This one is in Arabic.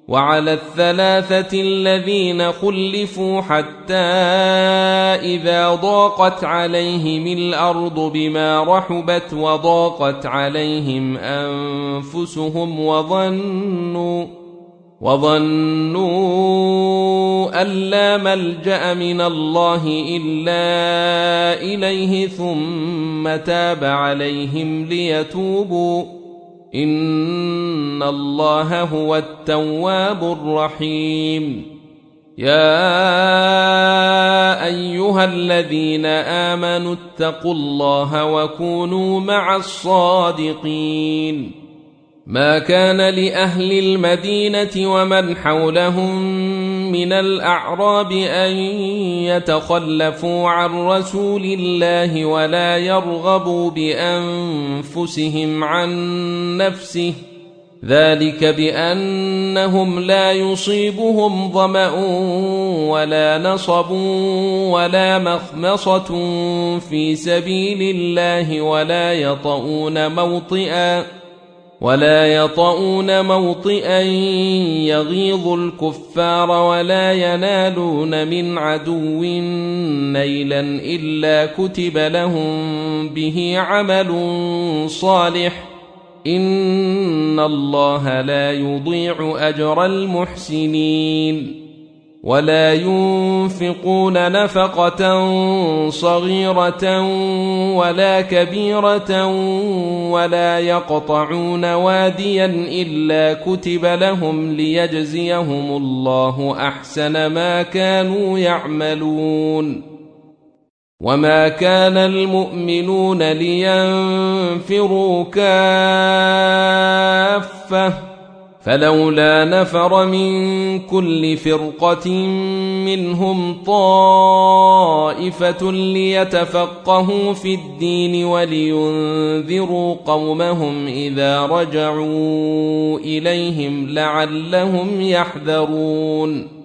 وعلى الثلاثة الذين خلفوا حتى إذا ضاقت عليهم الأرض بما رحبت وضاقت عليهم أنفسهم وظنوا أن لا ملجأ من الله إلا إليه ثم تاب عليهم ليتوبوا إن الله هو التواب الرحيم. يا أيها الذين آمنوا اتقوا الله وكونوا مع الصادقين. ما كان لأهل المدينة ومن حولهم من الأعراب أن يتخلفوا عن رسول الله ولا يرغبوا بأنفسهم عن نفسه، ذلك بأنهم لا يصيبهم ظمأ ولا نصب ولا مخمصة في سبيل الله ولا يطؤون موطئا يغيظ الكفار ولا ينالون من عدو نيلا إلا كتب لهم به عمل صالح إن الله لا يضيع أجر المحسنين. ولا ينفقون نفقة صغيرة ولا كبيرة ولا يقطعون واديا إلا كتب لهم ليجزيهم الله أحسن ما كانوا يعملون. وما كان المؤمنون لينفروا كافة فلولا نفر من كل فرقة منهم طائفة ليتفقهوا في الدين ولينذروا قومهم إذا رجعوا إليهم لعلهم يحذرون.